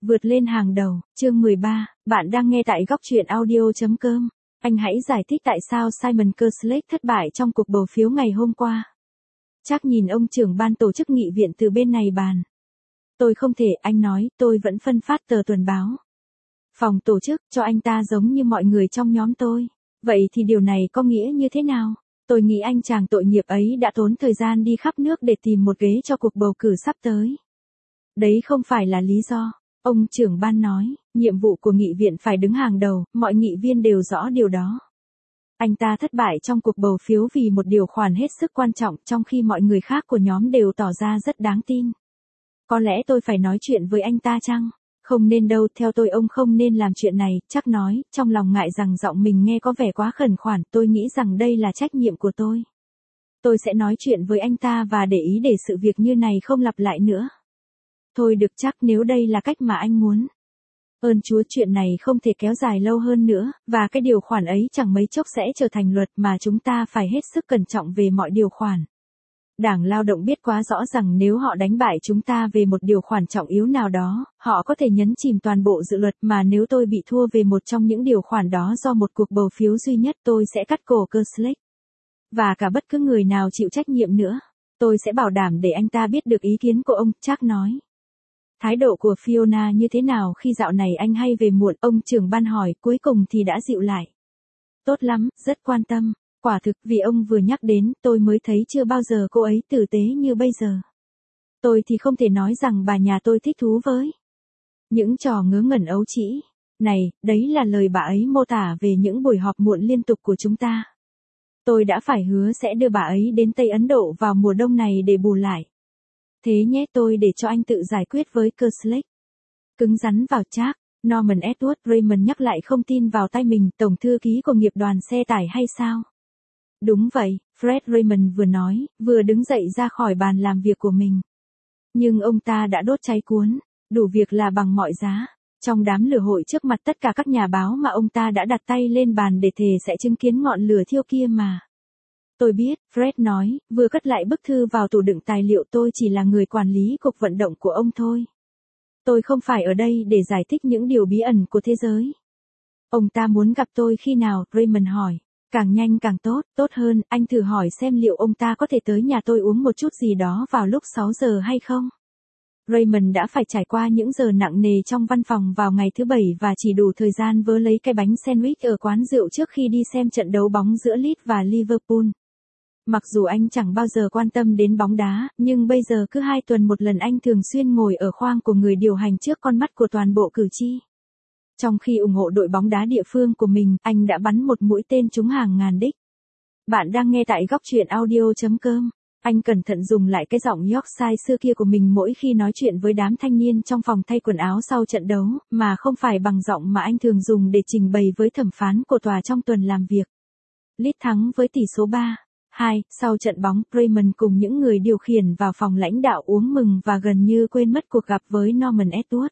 Vượt lên hàng đầu, chương 13, bạn đang nghe tại góc truyện audio.com. Anh hãy giải thích tại sao Simon Kerslake thất bại trong cuộc bầu phiếu ngày hôm qua. Chắc nhìn ông trưởng ban tổ chức nghị viện từ bên này bàn. Tôi không thể, anh nói, tôi vẫn phân phát tờ tuần báo. Phòng tổ chức cho anh ta giống như mọi người trong nhóm tôi. Vậy thì điều này có nghĩa như thế nào? Tôi nghĩ anh chàng tội nghiệp ấy đã tốn thời gian đi khắp nước để tìm một ghế cho cuộc bầu cử sắp tới. Đấy không phải là lý do. Ông trưởng ban nói, nhiệm vụ của nghị viện phải đứng hàng đầu, mọi nghị viên đều rõ điều đó. Anh ta thất bại trong cuộc bầu phiếu vì một điều khoản hết sức quan trọng trong khi mọi người khác của nhóm đều tỏ ra rất đáng tin. Có lẽ tôi phải nói chuyện với anh ta chăng? Không nên đâu, theo tôi ông không nên làm chuyện này, chắc nói, trong lòng ngại rằng giọng mình nghe có vẻ quá khẩn khoản, tôi nghĩ rằng đây là trách nhiệm của tôi. Tôi sẽ nói chuyện với anh ta và để ý để sự việc như này không lặp lại nữa. Thôi được chắc nếu đây là cách mà anh muốn. Ơn Chúa chuyện này không thể kéo dài lâu hơn nữa, và cái điều khoản ấy chẳng mấy chốc sẽ trở thành luật mà chúng ta phải hết sức cẩn trọng về mọi điều khoản. Đảng Lao động biết quá rõ rằng nếu họ đánh bại chúng ta về một điều khoản trọng yếu nào đó, họ có thể nhấn chìm toàn bộ dự luật mà nếu tôi bị thua về một trong những điều khoản đó do một cuộc bầu phiếu duy nhất tôi sẽ cắt cổ Kerslake. Và cả bất cứ người nào chịu trách nhiệm nữa. Tôi sẽ bảo đảm để anh ta biết được ý kiến của ông, Jack nói. Thái độ của Fiona như thế nào khi dạo này anh hay về muộn, ông trưởng ban hỏi, cuối cùng thì đã dịu lại. Tốt lắm, rất quan tâm. Quả thực vì ông vừa nhắc đến, tôi mới thấy chưa bao giờ cô ấy tử tế như bây giờ. Tôi thì không thể nói rằng bà nhà tôi thích thú với những trò ngớ ngẩn ấu trĩ. Này, đấy là lời bà ấy mô tả về những buổi họp muộn liên tục của chúng ta. Tôi đã phải hứa sẽ đưa bà ấy đến Tây Ấn Độ vào mùa đông này để bù lại. Thế nhé, tôi để cho anh tự giải quyết với Kerslake. Cứng rắn vào Jack. Norman Edward Raymond nhắc lại không tin vào tay mình, tổng thư ký của nghiệp đoàn xe tải hay sao? Đúng vậy, Fred Raymond vừa nói, vừa đứng dậy ra khỏi bàn làm việc của mình. Nhưng ông ta đã đốt cháy cuốn, đủ việc là bằng mọi giá. Trong đám lửa hội trước mặt tất cả các nhà báo mà ông ta đã đặt tay lên bàn để thề sẽ chứng kiến ngọn lửa thiêu kia mà. Tôi biết, Fred nói, vừa cất lại bức thư vào tủ đựng tài liệu, tôi chỉ là người quản lý cuộc vận động của ông thôi. Tôi không phải ở đây để giải thích những điều bí ẩn của thế giới. Ông ta muốn gặp tôi khi nào, Raymond hỏi. Càng nhanh càng tốt, tốt hơn, anh thử hỏi xem liệu ông ta có thể tới nhà tôi uống một chút gì đó vào lúc 6 giờ hay không. Raymond đã phải trải qua những giờ nặng nề trong văn phòng vào ngày thứ Bảy và chỉ đủ thời gian vớ lấy cái bánh sandwich ở quán rượu trước khi đi xem trận đấu bóng giữa Leeds và Liverpool. Mặc dù anh chẳng bao giờ quan tâm đến bóng đá, nhưng bây giờ cứ 2 tuần một lần anh thường xuyên ngồi ở khoang của người điều hành trước con mắt của toàn bộ cử tri. Trong khi ủng hộ đội bóng đá địa phương của mình, anh đã bắn một mũi tên trúng hàng ngàn đích. Bạn đang nghe tại góc truyện audio.com. Anh cẩn thận dùng lại cái giọng Yorkshire xưa kia của mình mỗi khi nói chuyện với đám thanh niên trong phòng thay quần áo sau trận đấu, mà không phải bằng giọng mà anh thường dùng để trình bày với thẩm phán của tòa trong tuần làm việc. Leeds thắng với tỷ số 3-2, sau trận bóng, Raymond cùng những người điều khiển vào phòng lãnh đạo uống mừng và gần như quên mất cuộc gặp với Norman Edward.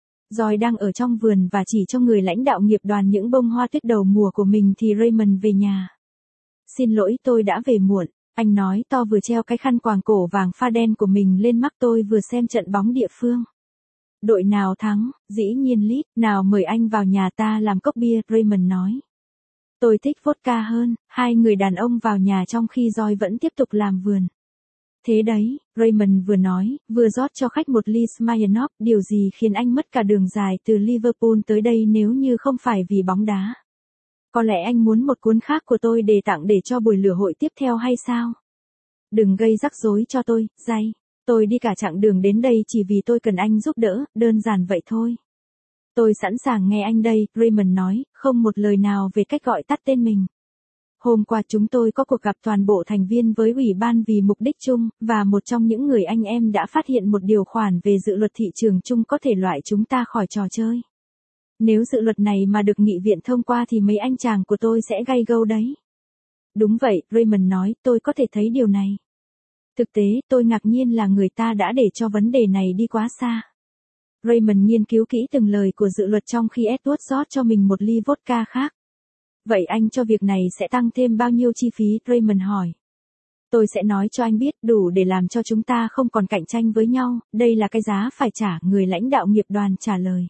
Joy đang ở trong vườn và chỉ cho người lãnh đạo nghiệp đoàn những bông hoa tuyết đầu mùa của mình thì Raymond về nhà. Xin lỗi, tôi đã về muộn, anh nói to vừa treo cái khăn quàng cổ vàng pha đen của mình lên mắt, tôi vừa xem trận bóng địa phương. Đội nào thắng? Dĩ nhiên Leeds, nào mời anh vào nhà ta làm cốc bia, Raymond nói. Tôi thích vodka hơn. Hai người đàn ông vào nhà trong khi Joy vẫn tiếp tục làm vườn. Thế đấy, Raymond vừa nói, vừa rót cho khách một ly Smirnoff, điều gì khiến anh mất cả đường dài từ Liverpool tới đây nếu như không phải vì bóng đá. Có lẽ anh muốn một cuốn khác của tôi để tặng để cho buổi lửa hội tiếp theo hay sao? Đừng gây rắc rối cho tôi, Jay. Tôi đi cả chặng đường đến đây chỉ vì tôi cần anh giúp đỡ, đơn giản vậy thôi. Tôi sẵn sàng nghe anh đây, Raymond nói, không một lời nào về cách gọi tắt tên mình. Hôm qua chúng tôi có cuộc gặp toàn bộ thành viên với ủy ban vì mục đích chung, và một trong những người anh em đã phát hiện một điều khoản về dự luật thị trường chung có thể loại chúng ta khỏi trò chơi. Nếu dự luật này mà được nghị viện thông qua thì mấy anh chàng của tôi sẽ gay gâu đấy. Đúng vậy, Raymond nói, tôi có thể thấy điều này. Thực tế, tôi ngạc nhiên là người ta đã để cho vấn đề này đi quá xa. Raymond nghiên cứu kỹ từng lời của dự luật trong khi Edward rót cho mình một ly vodka khác. Vậy anh cho việc này sẽ tăng thêm bao nhiêu chi phí, Raymond hỏi. Tôi sẽ nói cho anh biết đủ để làm cho chúng ta không còn cạnh tranh với nhau, đây là cái giá phải trả, người lãnh đạo nghiệp đoàn trả lời.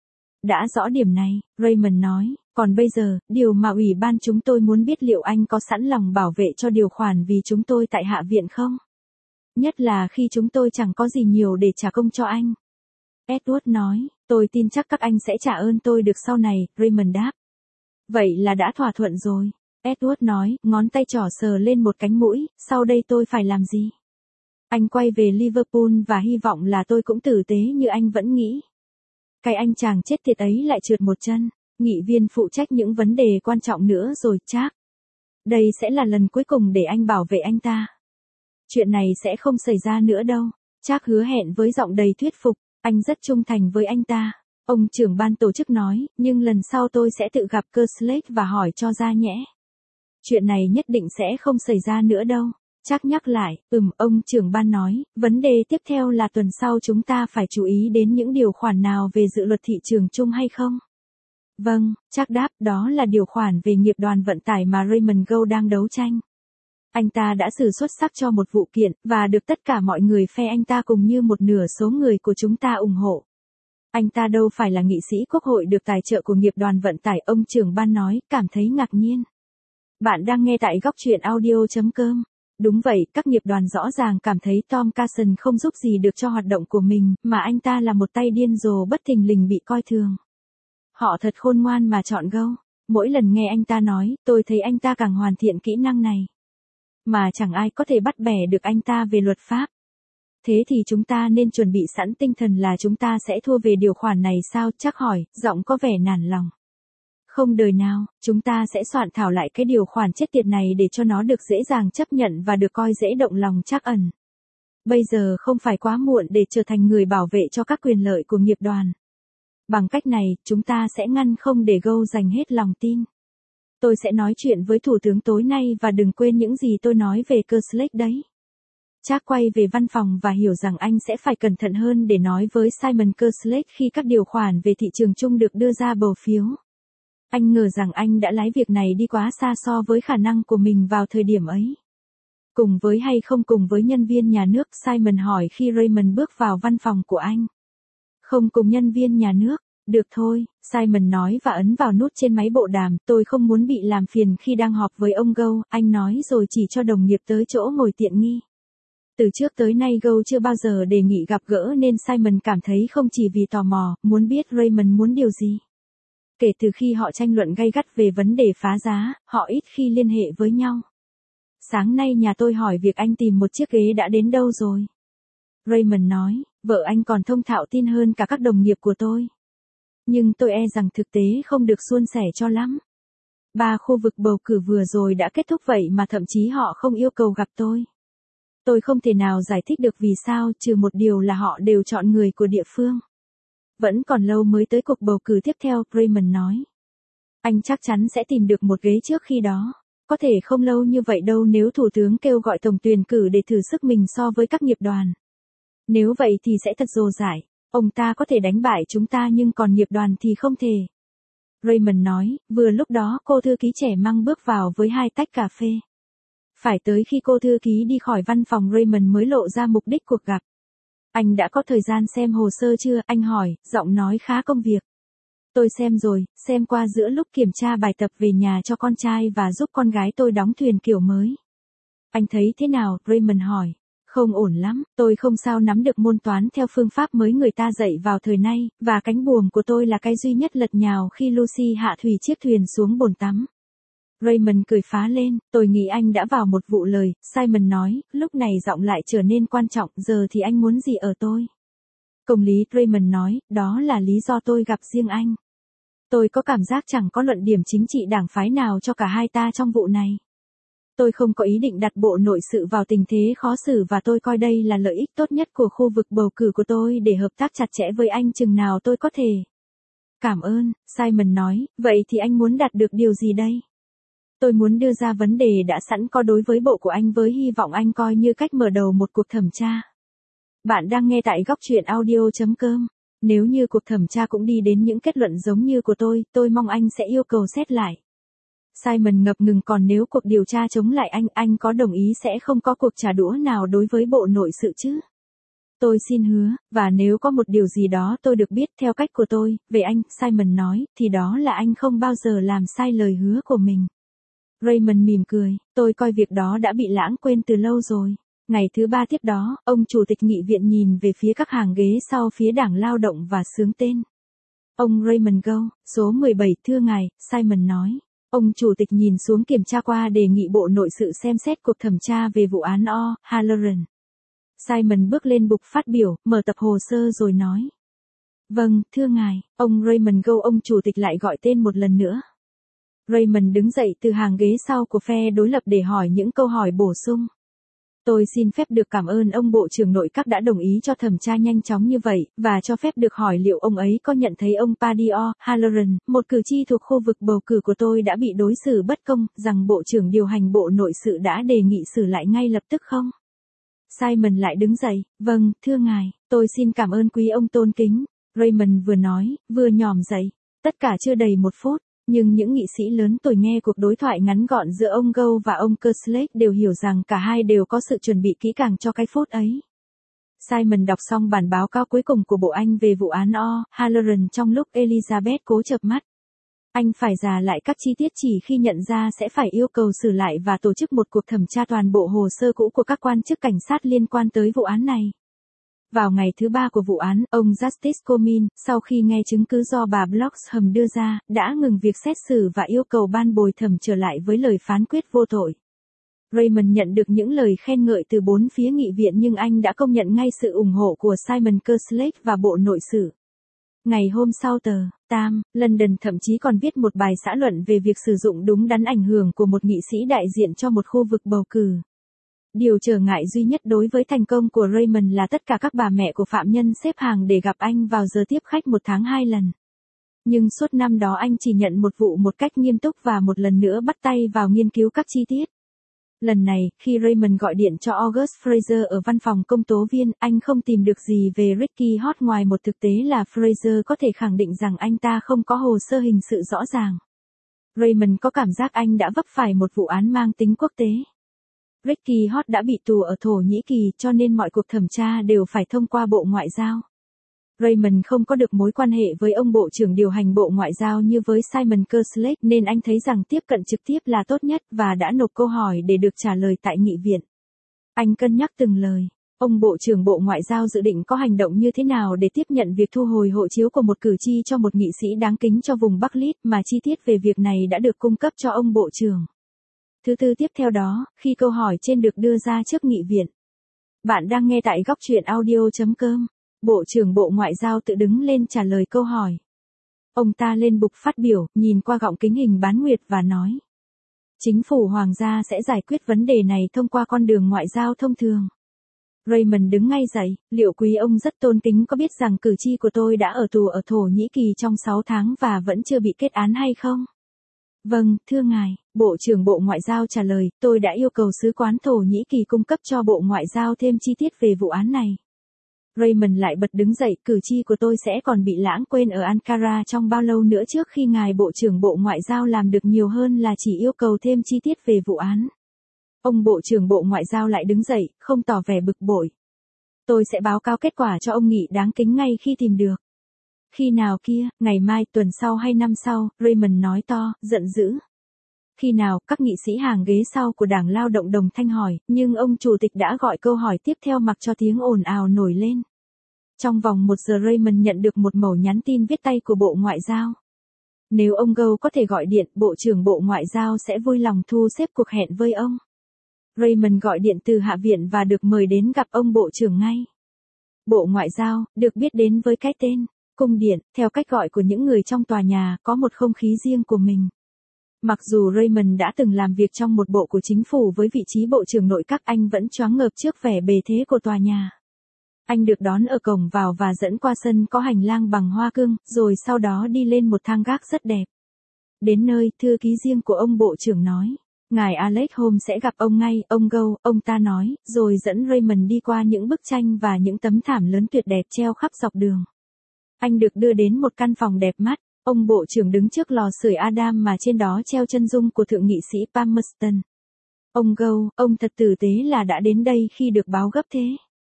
Đã rõ điểm này, Raymond nói, còn bây giờ, điều mà ủy ban chúng tôi muốn biết liệu anh có sẵn lòng bảo vệ cho điều khoản vì chúng tôi tại Hạ viện không? Nhất là khi chúng tôi chẳng có gì nhiều để trả công cho anh. Edward nói, tôi tin chắc các anh sẽ trả ơn tôi được sau này, Raymond đáp. Vậy là đã thỏa thuận rồi. Edward nói, ngón tay trỏ sờ lên một cánh mũi, sau đây tôi phải làm gì? Anh quay về Liverpool và hy vọng là tôi cũng tử tế như anh vẫn nghĩ. Cái anh chàng chết tiệt ấy lại trượt một chân, nghị viên phụ trách những vấn đề quan trọng nữa rồi, Jack. Đây sẽ là lần cuối cùng để anh bảo vệ anh ta. Chuyện này sẽ không xảy ra nữa đâu, Jack hứa hẹn với giọng đầy thuyết phục, anh rất trung thành với anh ta. Ông trưởng ban tổ chức nói, nhưng lần sau tôi sẽ tự gặp Kerslake và hỏi cho ra nhẽ. Chuyện này nhất định sẽ không xảy ra nữa đâu. Chắc nhắc lại, ông trưởng ban nói, vấn đề tiếp theo là tuần sau chúng ta phải chú ý đến những điều khoản nào về dự luật thị trường chung hay không? Vâng, chắc đáp, đó là điều khoản về nghiệp đoàn vận tải mà Raymond Gow đang đấu tranh. Anh ta đã xử xuất sắc cho một vụ kiện, và được tất cả mọi người phe anh ta cùng như một nửa số người của chúng ta ủng hộ. Anh ta đâu phải là nghị sĩ quốc hội được tài trợ của nghiệp đoàn vận tải, ông trưởng ban nói, cảm thấy ngạc nhiên. Bạn đang nghe tại góc truyện audio.com. Đúng vậy, các nghiệp đoàn rõ ràng cảm thấy Tom Carson không giúp gì được cho hoạt động của mình, mà anh ta là một tay điên rồ bất thình lình bị coi thường. Họ thật khôn ngoan mà chọn Gow. Mỗi lần nghe anh ta nói, tôi thấy anh ta càng hoàn thiện kỹ năng này. Mà chẳng ai có thể bắt bẻ được anh ta về luật pháp. Thế thì chúng ta nên chuẩn bị sẵn tinh thần là chúng ta sẽ thua về điều khoản này sao? Chắc hỏi, giọng có vẻ nản lòng. Không đời nào, chúng ta sẽ soạn thảo lại cái điều khoản chết tiệt này để cho nó được dễ dàng chấp nhận và được coi dễ động lòng Trắc ẩn. Bây giờ không phải quá muộn để trở thành người bảo vệ cho các quyền lợi của nghiệp đoàn. Bằng cách này, chúng ta sẽ ngăn không để Gow giành hết lòng tin. Tôi sẽ nói chuyện với thủ tướng tối nay và đừng quên những gì tôi nói về Kerslake đấy. Trác quay về văn phòng và hiểu rằng anh sẽ phải cẩn thận hơn để nói với Simon Kerslake khi các điều khoản về thị trường chung được đưa ra bầu phiếu. Anh ngờ rằng anh đã lái việc này đi quá xa so với khả năng của mình vào thời điểm ấy. Cùng với hay không cùng với nhân viên nhà nước, Simon hỏi khi Raymond bước vào văn phòng của anh. Không cùng nhân viên nhà nước, được thôi, Simon nói và ấn vào nút trên máy bộ đàm, tôi không muốn bị làm phiền khi đang họp với ông Gow, anh nói rồi chỉ cho đồng nghiệp tới chỗ ngồi tiện nghi. Từ trước tới nay Gow chưa bao giờ đề nghị gặp gỡ nên Simon cảm thấy không chỉ vì tò mò, muốn biết Raymond muốn điều gì. Kể từ khi họ tranh luận gay gắt về vấn đề phá giá, họ ít khi liên hệ với nhau. Sáng nay nhà tôi hỏi việc anh tìm một chiếc ghế đã đến đâu rồi. Raymond nói, vợ anh còn thông thạo tin hơn cả các đồng nghiệp của tôi. Nhưng tôi e rằng thực tế không được suôn sẻ cho lắm. 3 khu vực bầu cử vừa rồi đã kết thúc vậy mà thậm chí họ không yêu cầu gặp tôi. Tôi không thể nào giải thích được vì sao, trừ một điều là họ đều chọn người của địa phương. Vẫn còn lâu mới tới cuộc bầu cử tiếp theo, Raymond nói. Anh chắc chắn sẽ tìm được một ghế trước khi đó. Có thể không lâu như vậy đâu nếu Thủ tướng kêu gọi tổng tuyển cử để thử sức mình so với các nghiệp đoàn. Nếu vậy thì sẽ thật dồ dải. Ông ta có thể đánh bại chúng ta nhưng còn nghiệp đoàn thì không thể. Raymond nói, vừa lúc đó cô thư ký trẻ măng bước vào với 2 tách cà phê. Phải tới khi cô thư ký đi khỏi văn phòng Raymond mới lộ ra mục đích cuộc gặp. Anh đã có thời gian xem hồ sơ chưa? Anh hỏi, giọng nói khá công việc. Tôi xem rồi, xem qua giữa lúc kiểm tra bài tập về nhà cho con trai và giúp con gái tôi đóng thuyền kiểu mới. Anh thấy thế nào? Raymond hỏi. Không ổn lắm, tôi không sao nắm được môn toán theo phương pháp mới người ta dạy vào thời nay, và cánh buồm của tôi là cái duy nhất lật nhào khi Lucy hạ thủy chiếc thuyền xuống bồn tắm. Raymond cười phá lên, tôi nghĩ anh đã vào một vụ lời, Simon nói, lúc này giọng lại trở nên quan trọng, giờ thì anh muốn gì ở tôi? Công lý, Raymond nói, đó là lý do tôi gặp riêng anh. Tôi có cảm giác chẳng có luận điểm chính trị đảng phái nào cho cả hai ta trong vụ này. Tôi không có ý định đặt bộ nội sự vào tình thế khó xử và tôi coi đây là lợi ích tốt nhất của khu vực bầu cử của tôi để hợp tác chặt chẽ với anh chừng nào tôi có thể. Cảm ơn, Simon nói, vậy thì anh muốn đạt được điều gì đây? Tôi muốn đưa ra vấn đề đã sẵn có đối với bộ của anh với hy vọng anh coi như cách mở đầu một cuộc thẩm tra. Bạn đang nghe tại góc truyện audio.com. Nếu như cuộc thẩm tra cũng đi đến những kết luận giống như của tôi mong anh sẽ yêu cầu xét lại. Simon ngập ngừng, còn nếu cuộc điều tra chống lại anh có đồng ý sẽ không có cuộc trả đũa nào đối với bộ nội sự chứ? Tôi xin hứa, và nếu có một điều gì đó tôi được biết theo cách của tôi, về anh, Simon nói, thì đó là anh không bao giờ làm sai lời hứa của mình. Raymond mỉm cười, tôi coi việc đó đã bị lãng quên từ lâu rồi. Ngày thứ 3 tiếp đó, ông chủ tịch nghị viện nhìn về phía các hàng ghế sau phía Đảng Lao động và xướng tên. Ông Raymond Go, số 17, thưa ngài, Simon nói. Ông chủ tịch nhìn xuống kiểm tra qua đề nghị Bộ Nội sự xem xét cuộc thẩm tra về vụ án O'Halloran. Simon bước lên bục phát biểu, mở tập hồ sơ rồi nói. Vâng, thưa ngài, ông Raymond Go, ông chủ tịch lại gọi tên một lần nữa. Raymond đứng dậy từ hàng ghế sau của phe đối lập để hỏi những câu hỏi bổ sung. Tôi xin phép được cảm ơn ông Bộ trưởng Nội các đã đồng ý cho thẩm tra nhanh chóng như vậy, và cho phép được hỏi liệu ông ấy có nhận thấy ông Paddy O'Halloran, một cử tri thuộc khu vực bầu cử của tôi đã bị đối xử bất công, rằng Bộ trưởng điều hành Bộ Nội sự đã đề nghị xử lại ngay lập tức không? Simon lại đứng dậy, vâng, thưa ngài, tôi xin cảm ơn quý ông tôn kính. Raymond vừa nói, vừa nhòm dậy. Tất cả chưa đầy 1 phút, nhưng những nghị sĩ lớn tuổi nghe cuộc đối thoại ngắn gọn giữa ông Go và ông Kerslake đều hiểu rằng cả hai đều có sự chuẩn bị kỹ càng cho cái phút ấy. Simon đọc xong bản báo cáo cuối cùng của Bộ Anh về vụ án O'Halloran trong lúc Elizabeth cố chợp mắt. Anh phải giả lại các chi tiết chỉ khi nhận ra sẽ phải yêu cầu xử lại và tổ chức một cuộc thẩm tra toàn bộ hồ sơ cũ của các quan chức cảnh sát liên quan tới vụ án này. Vào ngày thứ 3 của vụ án, ông Justice Comyn, sau khi nghe chứng cứ do bà Bloxham đưa ra, đã ngừng việc xét xử và yêu cầu ban bồi thẩm trở lại với lời phán quyết vô tội. Raymond nhận được những lời khen ngợi từ 4 phía nghị viện, nhưng anh đã công nhận ngay sự ủng hộ của Simon Kerslake và Bộ Nội sự. Ngày hôm sau, tờ Times, London thậm chí còn viết một bài xã luận về việc sử dụng đúng đắn ảnh hưởng của một nghị sĩ đại diện cho một khu vực bầu cử. Điều trở ngại duy nhất đối với thành công của Raymond là tất cả các bà mẹ của phạm nhân xếp hàng để gặp anh vào giờ tiếp khách 1 tháng 2 lần. Nhưng suốt năm đó anh chỉ nhận một vụ một cách nghiêm túc và một lần nữa bắt tay vào nghiên cứu các chi tiết. Lần này, khi Raymond gọi điện cho August Fraser ở văn phòng công tố viên, anh không tìm được gì về Ricky Hort ngoài một thực tế là Fraser có thể khẳng định rằng anh ta không có hồ sơ hình sự rõ ràng. Raymond có cảm giác anh đã vấp phải một vụ án mang tính quốc tế. Ricky Hort đã bị tù ở Thổ Nhĩ Kỳ, cho nên mọi cuộc thẩm tra đều phải thông qua Bộ Ngoại giao. Raymond không có được mối quan hệ với ông Bộ trưởng điều hành Bộ Ngoại giao như với Simon Kerslake, nên anh thấy rằng tiếp cận trực tiếp là tốt nhất và đã nộp câu hỏi để được trả lời tại nghị viện. Anh cân nhắc từng lời. Ông Bộ trưởng Bộ Ngoại giao dự định có hành động như thế nào để tiếp nhận việc thu hồi hộ chiếu của một cử tri cho một nghị sĩ đáng kính cho vùng Bắc Leeds, mà chi tiết về việc này đã được cung cấp cho ông Bộ trưởng. Thứ tư tiếp theo đó, khi câu hỏi trên được đưa ra trước nghị viện. Bạn đang nghe tại góc truyện audio.com. Bộ trưởng Bộ Ngoại giao tự đứng lên trả lời câu hỏi. Ông ta lên bục phát biểu, nhìn qua gọng kính hình bán nguyệt và nói. Chính phủ Hoàng gia sẽ giải quyết vấn đề này thông qua con đường ngoại giao thông thường. Raymond đứng ngay dậy, liệu quý ông rất tôn kính có biết rằng cử tri của tôi đã ở tù ở Thổ Nhĩ Kỳ trong 6 tháng và vẫn chưa bị kết án hay không? Vâng, thưa ngài, Bộ trưởng Bộ Ngoại giao trả lời, tôi đã yêu cầu sứ quán Thổ Nhĩ Kỳ cung cấp cho Bộ Ngoại giao thêm chi tiết về vụ án này. Raymond lại bật đứng dậy, cử tri của tôi sẽ còn bị lãng quên ở Ankara trong bao lâu nữa trước khi ngài Bộ trưởng Bộ Ngoại giao làm được nhiều hơn là chỉ yêu cầu thêm chi tiết về vụ án. Ông Bộ trưởng Bộ Ngoại giao lại đứng dậy, không tỏ vẻ bực bội. Tôi sẽ báo cáo kết quả cho ông nghị đáng kính ngay khi tìm được. Khi nào kia, ngày mai, tuần sau hay năm sau, Raymond nói to, giận dữ. Khi nào, các nghị sĩ hàng ghế sau của Đảng Lao động đồng thanh hỏi, nhưng ông chủ tịch đã gọi câu hỏi tiếp theo mặc cho tiếng ồn ào nổi lên. Trong vòng 1 giờ Raymond nhận được một mẩu nhắn tin viết tay của Bộ Ngoại giao. Nếu ông Go có thể gọi điện, Bộ trưởng Bộ Ngoại giao sẽ vui lòng thu xếp cuộc hẹn với ông. Raymond gọi điện từ Hạ viện và được mời đến gặp ông Bộ trưởng ngay. Bộ Ngoại giao, được biết đến với cái tên Cung điện, theo cách gọi của những người trong tòa nhà, có một không khí riêng của mình. Mặc dù Raymond đã từng làm việc trong một bộ của chính phủ với vị trí Bộ trưởng Nội các, anh vẫn choáng ngợp trước vẻ bề thế của tòa nhà. Anh được đón ở cổng vào và dẫn qua sân có hành lang bằng hoa cương, rồi sau đó đi lên một thang gác rất đẹp. Đến nơi, thư ký riêng của ông Bộ trưởng nói, ngài Alex Holmes sẽ gặp ông ngay, ông Go, ông ta nói, rồi dẫn Raymond đi qua những bức tranh và những tấm thảm lớn tuyệt đẹp treo khắp dọc đường. Anh được đưa đến một căn phòng đẹp mắt. Ông bộ trưởng đứng trước lò sưởi Adam mà trên đó treo chân dung của thượng nghị sĩ Palmerston. Ông Gow, ông thật tử tế là đã đến đây khi được báo gấp thế.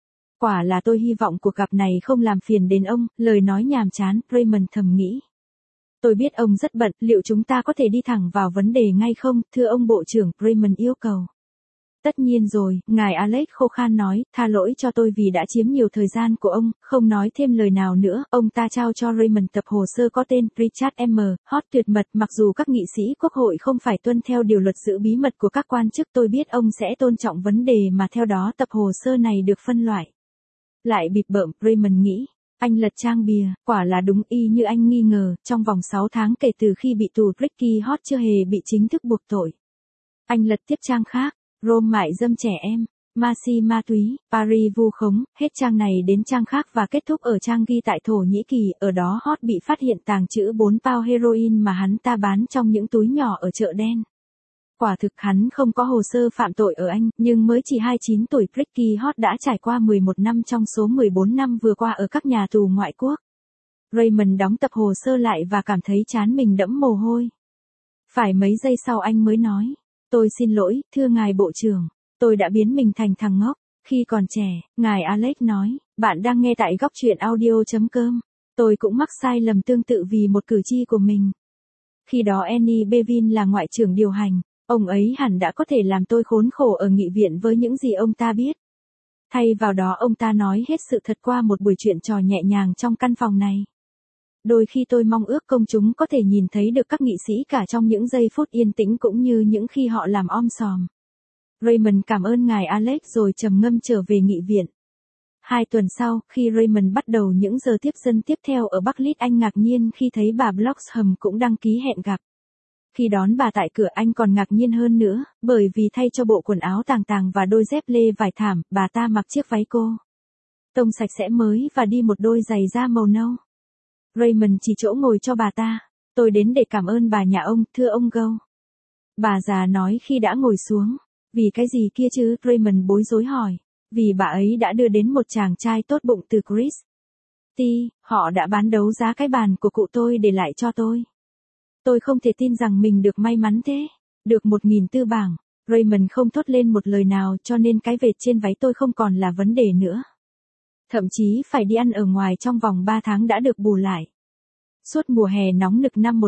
Quả là tôi hy vọng cuộc gặp này không làm phiền đến ông, lời nói nhàm chán, Raymond thầm nghĩ. Tôi biết ông rất bận, liệu chúng ta có thể đi thẳng vào vấn đề ngay không, thưa ông bộ trưởng, Raymond yêu cầu. Tất nhiên rồi, ngài Alex khô khan nói, tha lỗi cho tôi vì đã chiếm nhiều thời gian của ông, không nói thêm lời nào nữa, ông ta trao cho Raymond tập hồ sơ có tên Richard M. Hot tuyệt mật, mặc dù các nghị sĩ quốc hội không phải tuân theo điều luật giữ bí mật của các quan chức, tôi biết ông sẽ tôn trọng vấn đề mà theo đó tập hồ sơ này được phân loại. Lại bịp bợm, Raymond nghĩ. Anh lật trang bìa, quả là đúng y như anh nghi ngờ, trong vòng 6 tháng kể từ khi bị tù Ricky Hot chưa hề bị chính thức buộc tội. Anh lật tiếp trang khác, Rome mại dâm trẻ em, Marcy ma túy, Paris vu khống, hết trang này đến trang khác và kết thúc ở trang ghi tại Thổ Nhĩ Kỳ, ở đó Hot bị phát hiện tàng trữ 4 bao heroin mà hắn ta bán trong những túi nhỏ ở chợ đen. Quả thực hắn không có hồ sơ phạm tội ở Anh, nhưng mới chỉ 29 tuổi, Ricky Hot đã trải qua 11 năm trong số 14 năm vừa qua ở các nhà tù ngoại quốc. Raymond đóng tập hồ sơ lại và cảm thấy trán mình đẫm mồ hôi. Phải mấy giây sau anh mới nói, tôi xin lỗi, thưa ngài bộ trưởng, tôi đã biến mình thành thằng ngốc. Khi còn trẻ, ngài Alex nói, bạn đang nghe tại góc truyện audio.com. Tôi cũng mắc sai lầm tương tự vì một cử tri của mình. Khi đó Annie Bevin là ngoại trưởng điều hành. Ông ấy hẳn đã có thể làm tôi khốn khổ ở nghị viện với những gì ông ta biết. Thay vào đó ông ta nói hết sự thật qua một buổi chuyện trò nhẹ nhàng trong căn phòng này. Đôi khi tôi mong ước công chúng có thể nhìn thấy được các nghị sĩ cả trong những giây phút yên tĩnh cũng như những khi họ làm om sòm. Raymond cảm ơn ngài Alex rồi trầm ngâm trở về nghị viện. 2 tuần sau, khi Raymond bắt đầu những giờ tiếp dân tiếp theo ở Bắc Leeds, anh ngạc nhiên khi thấy bà Bloxham cũng đăng ký hẹn gặp. Khi đón bà tại cửa, anh còn ngạc nhiên hơn nữa, bởi vì thay cho bộ quần áo tàng tàng và đôi dép lê vải thảm, bà ta mặc chiếc váy cô tông sạch sẽ mới và đi một đôi giày da màu nâu. Raymond chỉ chỗ ngồi cho bà ta. Tôi đến để cảm ơn bà nhà ông, thưa ông Gow. Bà già nói khi đã ngồi xuống. Vì cái gì kia chứ, Raymond bối rối hỏi. Vì bà ấy đã đưa đến một chàng trai tốt bụng từ Christie, họ đã bán đấu giá cái bàn của cụ tôi để lại cho tôi. Tôi không thể tin rằng mình được may mắn thế. Được 1.000 bảng. Raymond không thốt lên một lời nào cho nên cái vệt trên váy tôi không còn là vấn đề nữa. Thậm chí phải đi ăn ở ngoài trong vòng 3 tháng đã được bù lại. Suốt mùa hè nóng nực năm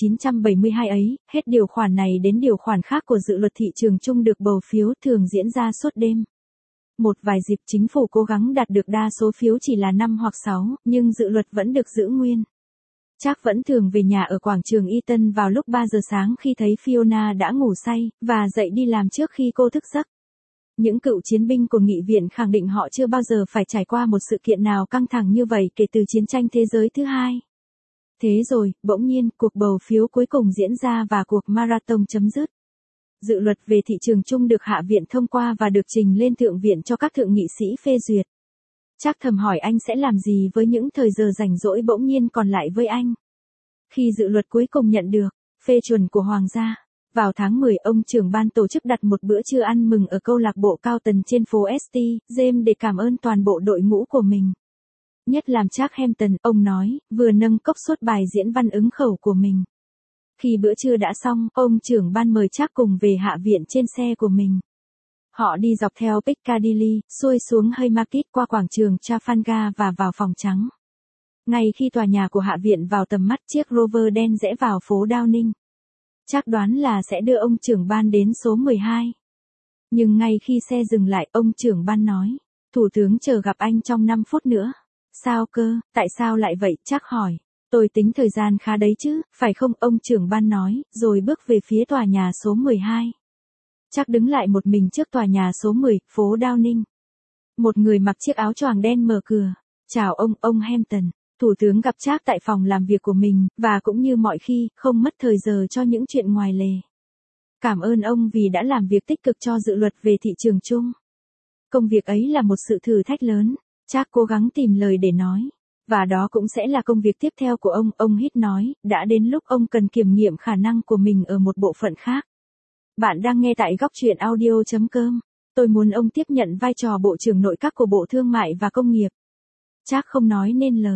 1972 ấy, hết điều khoản này đến điều khoản khác của dự luật thị trường chung được bầu phiếu thường diễn ra suốt đêm. Một vài dịp chính phủ cố gắng đạt được đa số phiếu chỉ là 5 hoặc 6, nhưng dự luật vẫn được giữ nguyên. Trác vẫn thường về nhà ở quảng trường Eton vào lúc 3 giờ sáng khi thấy Fiona đã ngủ say, và dậy đi làm trước khi cô thức giấc. Những cựu chiến binh của nghị viện khẳng định họ chưa bao giờ phải trải qua một sự kiện nào căng thẳng như vậy kể từ chiến tranh thế giới thứ hai. Thế rồi, bỗng nhiên, cuộc bầu phiếu cuối cùng diễn ra và cuộc marathon chấm dứt. Dự luật về thị trường chung được Hạ viện thông qua và được trình lên Thượng viện cho các thượng nghị sĩ phê duyệt. Trác thầm hỏi anh sẽ làm gì với những thời giờ rảnh rỗi bỗng nhiên còn lại với anh. Khi dự luật cuối cùng nhận được phê chuẩn của Hoàng gia, vào tháng 10 ông trưởng ban tổ chức đặt một bữa trưa ăn mừng ở câu lạc bộ cao tầng trên phố St. James để cảm ơn toàn bộ đội ngũ của mình. Nhất làm Trác Hampton, ông nói, vừa nâng cốc suốt bài diễn văn ứng khẩu của mình. Khi bữa trưa đã xong, ông trưởng ban mời Trác cùng về Hạ viện trên xe của mình. Họ đi dọc theo Piccadilly, xuôi xuống Haymarket qua quảng trường Trafalgar và vào phòng trắng. Ngay khi tòa nhà của Hạ viện vào tầm mắt, chiếc Rover đen rẽ vào phố Downing. Trác đoán là sẽ đưa ông trưởng ban đến số 12. Nhưng ngay khi xe dừng lại, ông trưởng ban nói, Thủ tướng chờ gặp anh trong 5 phút nữa. Sao cơ, tại sao lại vậy? Trác hỏi. Tôi tính thời gian khá đấy chứ, phải không? Ông trưởng ban nói, rồi bước về phía tòa nhà số 12. Trác đứng lại một mình trước tòa nhà số 10, phố Downing. Một người mặc chiếc áo choàng đen mở cửa. Chào ông Hampton. Thủ tướng gặp Trác tại phòng làm việc của mình, và cũng như mọi khi, không mất thời giờ cho những chuyện ngoài lề. Cảm ơn ông vì đã làm việc tích cực cho dự luật về thị trường chung. Công việc ấy là một sự thử thách lớn. Trác cố gắng tìm lời để nói. Và đó cũng sẽ là công việc tiếp theo của ông Hít nói, đã đến lúc ông cần kiểm nghiệm khả năng của mình ở một bộ phận khác. Bạn đang nghe tại góc truyện audio.com. Tôi muốn ông tiếp nhận vai trò Bộ trưởng Nội các của Bộ Thương mại và Công nghiệp. Trác không nói nên lời.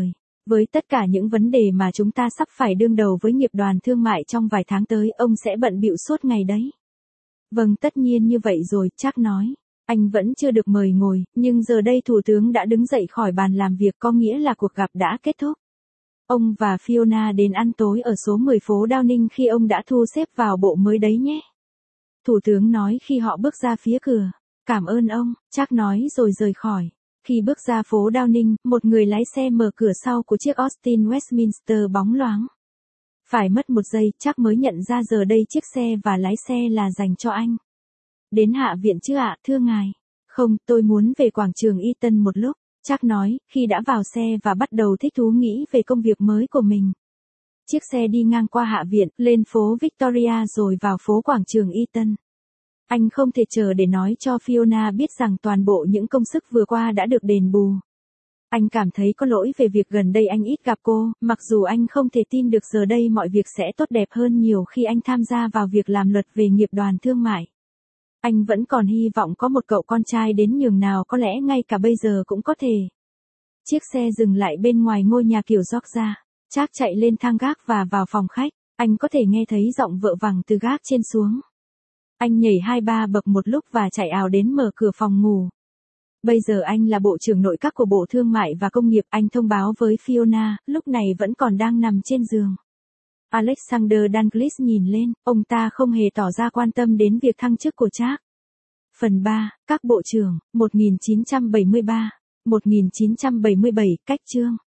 Với tất cả những vấn đề mà chúng ta sắp phải đương đầu với nghiệp đoàn thương mại trong vài tháng tới, ông sẽ bận bịu suốt ngày đấy. Vâng, tất nhiên như vậy rồi, Jack nói. Anh vẫn chưa được mời ngồi, nhưng giờ đây thủ tướng đã đứng dậy khỏi bàn làm việc, có nghĩa là cuộc gặp đã kết thúc. Ông và Fiona đến ăn tối ở số 10 phố Downing khi ông đã thu xếp vào bộ mới đấy nhé. Thủ tướng nói khi họ bước ra phía cửa. Cảm ơn ông, Jack nói rồi rời khỏi. Khi bước ra phố Downing, một người lái xe mở cửa sau của chiếc Austin Westminster bóng loáng. Phải mất một giây, Jack mới nhận ra giờ đây chiếc xe và lái xe là dành cho anh. Đến hạ viện chứ ạ, thưa ngài? Không, tôi muốn về quảng trường Eton một lúc, Jack nói, khi đã vào xe và bắt đầu thích thú nghĩ về công việc mới của mình. Chiếc xe đi ngang qua hạ viện, lên phố Victoria rồi vào phố quảng trường Eton. Anh không thể chờ để nói cho Fiona biết rằng toàn bộ những công sức vừa qua đã được đền bù. Anh cảm thấy có lỗi về việc gần đây anh ít gặp cô, mặc dù anh không thể tin được giờ đây mọi việc sẽ tốt đẹp hơn nhiều khi anh tham gia vào việc làm luật về nghiệp đoàn thương mại. Anh vẫn còn hy vọng có một cậu con trai đến nhường nào, có lẽ ngay cả bây giờ cũng có thể. Chiếc xe dừng lại bên ngoài ngôi nhà kiểu Georgia. Jack chạy lên thang gác và vào phòng khách. Anh có thể nghe thấy giọng vợ vẳng từ gác trên xuống. Anh nhảy 2-3 bậc một lúc và chạy ào đến mở cửa phòng ngủ. Bây giờ anh là Bộ trưởng Nội các của Bộ Thương mại và Công nghiệp, anh thông báo với Fiona, lúc này vẫn còn đang nằm trên giường. Alexander Dalglish nhìn lên, ông ta không hề tỏ ra quan tâm đến việc thăng chức của Jack. Phần 3, các bộ trưởng, 1973, 1977, cách chương.